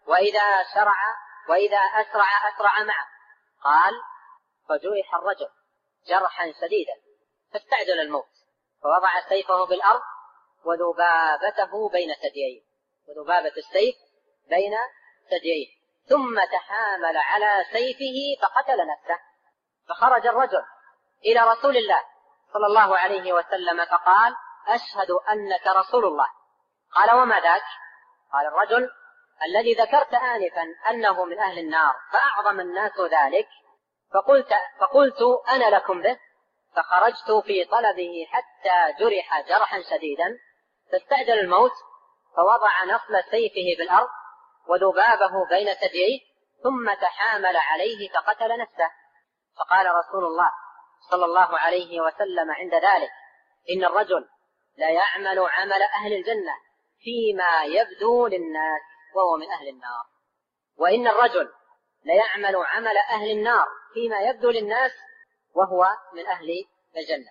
S1: وإذا أسرع معه. قال: فجرح الرجل جرحا شديدا فاستعجل الموت، فوضع سيفه بالأرض وذبابته بين ثدييه، وذبابة السيف بين ثدييه، ثم تحامل على سيفه فقتل نفسه. فخرج الرجل إلى رسول الله صلى الله عليه وسلم فقال: أشهد أنك رسول الله. قال: وما ذاك؟ قال الرجل: الذي ذكرت آنفا أنه من أهل النار فأعظم الناس ذلك، فقلت أنا لكم به، فخرجت في طلبه حتى جرح جرحا شديدا فاستعجل الموت، فوضع نصل سيفه بالأرض وذبابه بين ثدييه، ثم تحامل عليه فقتل نفسه. فقال رسول الله صلى الله عليه وسلم عند ذلك: إن الرجل لا يعمل عمل أهل الجنة فيما يبدو للناس وهو من أهل النار، وإن الرجل لا يعمل عمل أهل النار فيما يبدو للناس وهو من أهل الجنة.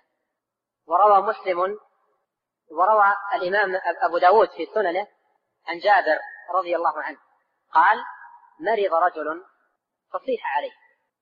S1: وروى الإمام أبو داود في سننه عن جابر رضي الله عنه قال: مرض رجل فصيح عليه،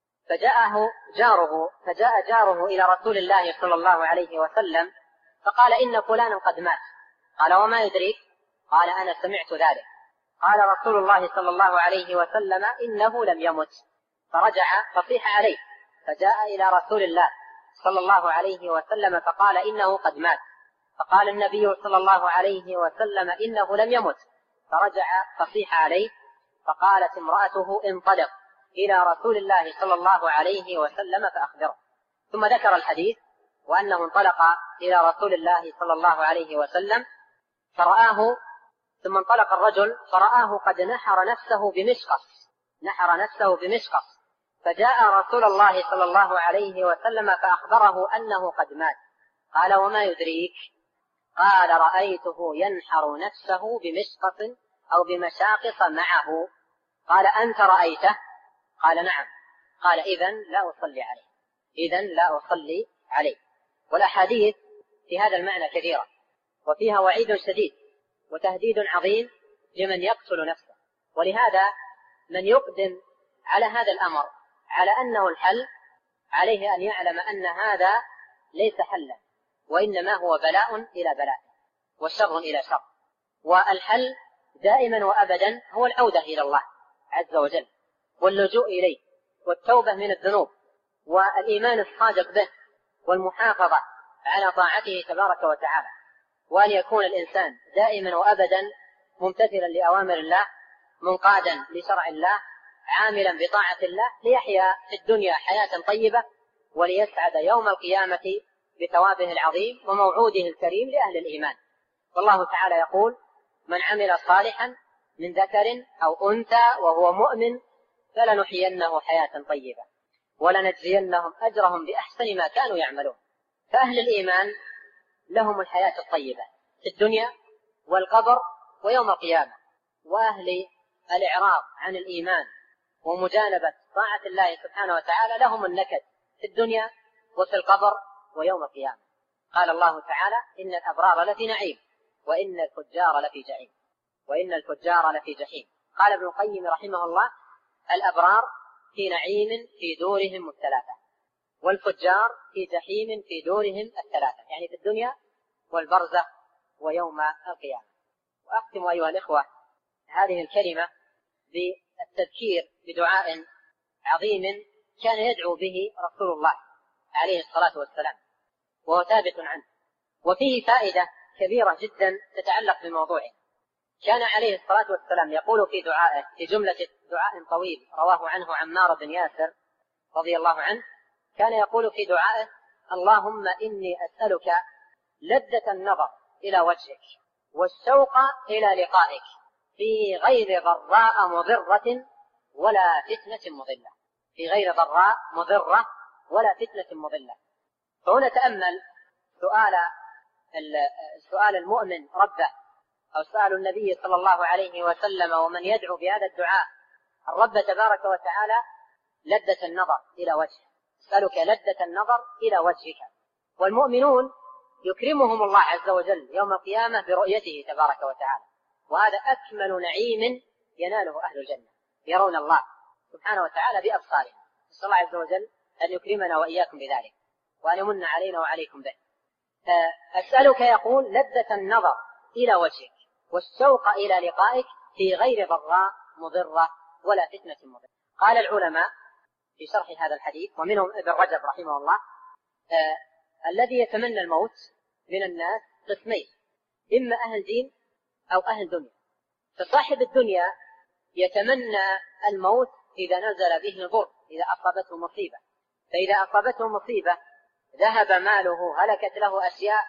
S1: فجاء جاره إلى رسول الله صلى الله عليه وسلم فقال: إن فلانا قد مات. قال: وما يدريك؟ قال: أنا سمعت ذلك. قال رسول الله صلى الله عليه وسلم: إنه لم يمت. فرجع فصيح عليه، فجاء إلى رسول الله صلى الله عليه وسلم فقال: إنه قد مات. فقال النبي صلى الله عليه وسلم: إنه لم يمت. فرجع فصيح عليه، فقالت امرأته: انطلق إلى رسول الله صلى الله عليه وسلم فأخبره. ثم ذكر الحديث وأنه انطلق إلى رسول الله صلى الله عليه وسلم ثم انطلق الرجل فرآه قد نحر نفسه بمشقص، فجاء رسول الله صلى الله عليه وسلم فأخبره أنه قد مات. قال: وما يدريك؟ قال: رأيته ينحر نفسه بمشقص أو بمشاقص معه. قال أنت رأيته؟ قال نعم. قال إذن لا أصلي عليه، إذن لا أصلي عليه. والأحاديث في هذا المعنى كثيرة، وفيها وعيد شديد وتهديد عظيم لمن يقتل نفسه. ولهذا من يقدم على هذا الأمر على أنه الحل عليه أن يعلم أن هذا ليس حلا، وإنما هو بلاء إلى بلاء وشر إلى شر. والحل دائما وأبدا هو العودة إلى الله عز وجل واللجوء إليه والتوبة من الذنوب والإيمان الصادق به والمحافظة على طاعته تبارك وتعالى، وأن يكون الإنسان دائما وأبدا ممتثلا لأوامر الله، منقادا لشرع الله، عاملا بطاعة الله، ليحيا في الدنيا حياة طيبة وليسعد يوم القيامة بثوابه العظيم وموعوده الكريم لأهل الإيمان. والله تعالى يقول: من عمل صالحا من ذكر أو أنثى وهو مؤمن فلنحيينه حياة طيبة ولنجزينهم أجرهم بأحسن ما كانوا يعملون. فأهل الإيمان لهم الحياة الطيبة في الدنيا والقبر ويوم القيامة، وأهل الإعراض عن الإيمان ومجانبة طاعة الله سبحانه وتعالى لهم النكد في الدنيا وفي القبر ويوم القيامة. قال الله تعالى: إن الأبرار لفي نعيم وإن الفجار لفي جحيم، وإن الفجار لفي جحيم. قال ابن القيم رحمه الله: الأبرار في نعيم في دورهم الثلاثة، والفجار في جحيم في دورهم الثلاثة، يعني في الدنيا والبرزخ ويوم القيامة. وأختم أيها الإخوة هذه الكلمة بالتذكير بدعاء عظيم كان يدعو به رسول الله عليه الصلاة والسلام، وهو ثابت عنه، وفيه فائدة كبيرة جدا تتعلق بموضوعه. كان عليه الصلاة والسلام يقول في دعائه، في جملة دعاء طويل رواه عنه عمار بن ياسر رضي الله عنه، كان يقول في دعائه: اللهم إني أسألك لذة النظر إلى وجهك والشوق إلى لقائك في غير ضراء مضرة ولا فتنة مضلة، في غير ضراء مضرة ولا فتنة مضلة. فهنا تأمل سؤال المؤمن ربه، أو سؤال النبي صلى الله عليه وسلم ومن يدعو بهذا الدعاء الرب تبارك وتعالى لذة النظر إلى وجهه، أسألك لذة النظر إلى وجهك. والمؤمنون يكرمهم الله عز وجل يوم القيامة برؤيته تبارك وتعالى، وهذا أكمل نعيم يناله أهل الجنة، يرون الله سبحانه وتعالى بأبصارهم. نسأل الله عز وجل أن يكرمنا وإياكم بذلك وأن يمن علينا وعليكم به. أسألك يقول لذة النظر إلى وجهك والشوق إلى لقائك في غير ضراء مضرة ولا فتنة مضرة. قال العلماء في شرح هذا الحديث ومنهم ابن رجب رحمه الله: الذي يتمنى الموت من الناس قسمين، إما أهل دين أو أهل دنيا. فصاحب الدنيا يتمنى الموت إذا نزل به ضر، إذا أصابته مصيبة، فإذا أصابته مصيبة ذهب ماله، هلكت له أشياء،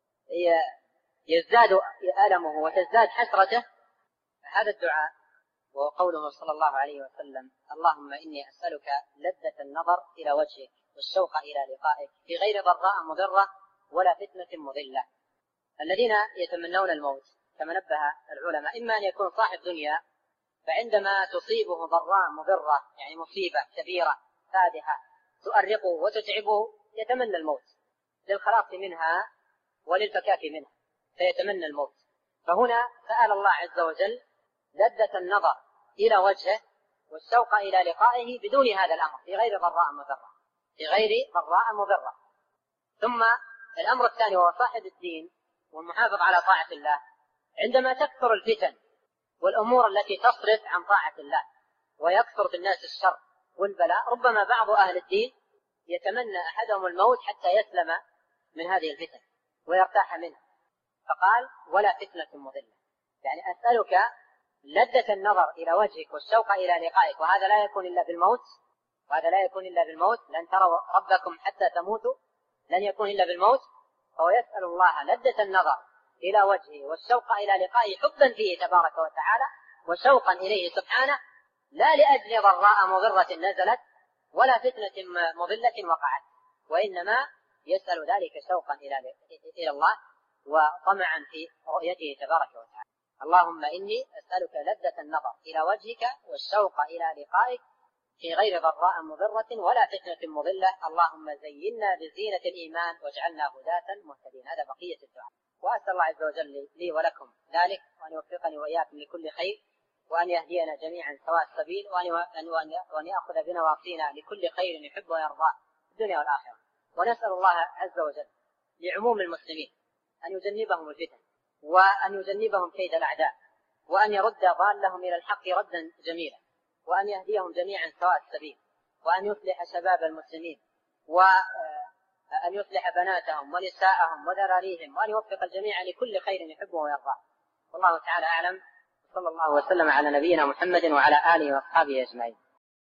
S1: يزداد ألمه وتزداد حسرته. هذا الدعاء وقوله صلى الله عليه وسلم: اللهم إني أسألك لذة النظر إلى وجهك والشوق إلى لقائك في غير ضراء مضرة ولا فتنة مضلة. الذين يتمنون الموت كما نبه العلماء إما أن يكون صاحب دنيا، فعندما تصيبه ضراء مضرة يعني مصيبة كبيرة فادحة تؤرقه وتتعبه يتمنى الموت للخلاص منها وللفكاك منها، فيتمنى الموت. فهنا سأل الله عز وجل لذة النظر إلى وجهه والشوق إلى لقائه بدون هذا الأمر، في غير ضراء مضرة، في غير ضراء مضرة. ثم الأمر الثاني وهو صاحب الدين والمحافظ على طاعة الله، عندما تكثر الفتن والأمور التي تصرف عن طاعة الله ويكثر بالناس الشر والبلاء، ربما بعض أهل الدين يتمنى أحدهم الموت حتى يسلم من هذه الفتن ويرتاح منها. فقال: ولا فتنة مضلة، يعني أسألك لذة النظر إلى وجهك والشوق إلى لقائك، وهذا لا يكون إلا بالموت، وهذا لا يكون إلا بالموت، لن تروا ربكم حتى تموتوا، لن يكون إلا بالموت. فهو يسأل الله لذة النظر إلى وجهه والشوق إلى لقائه حبا فيه تبارك وتعالى وشوقا إليه سبحانه، لا لأجل ضراء مضرة نزلت ولا فتنة مضلة وقعت، وإنما يسأل ذلك شوقا إلى الله وطمعا في رؤيته تبارك وتعالى. اللهم إني أسألك لذة النظر إلى وجهك والشوق إلى لقائك في غير ضراء مضرة ولا فتنة مضلة. اللهم زينا بزينة الإيمان واجعلنا هداة مهتدين. هذا بقية الدعاء. وأسأل الله عز وجل لي ولكم ذلك، وأن يوفقني وإياكم لكل خير، وأن يهدينا جميعا سواء السبيل، وأن يأخذ بنواصينا لكل خير يحب ويرضاه في الدنيا والآخرة. ونسأل الله عز وجل لعموم المسلمين أن يجنبهم الفتن، وأن يجنبهم كيد الأعداء، وأن يرد ضالهم إلى الحق ردا جميلا، وأن يهديهم جميعا سواء السبيل، وأن يصلح شباب المسلمين، وأن يصلح بناتهم ونساءهم وذراريهم، وأن يوفق الجميع لكل خير يحبه ويرضاه. والله تعالى أعلم، صلى الله وسلم على نبينا محمد وعلى آله وأصحابه أجمعين.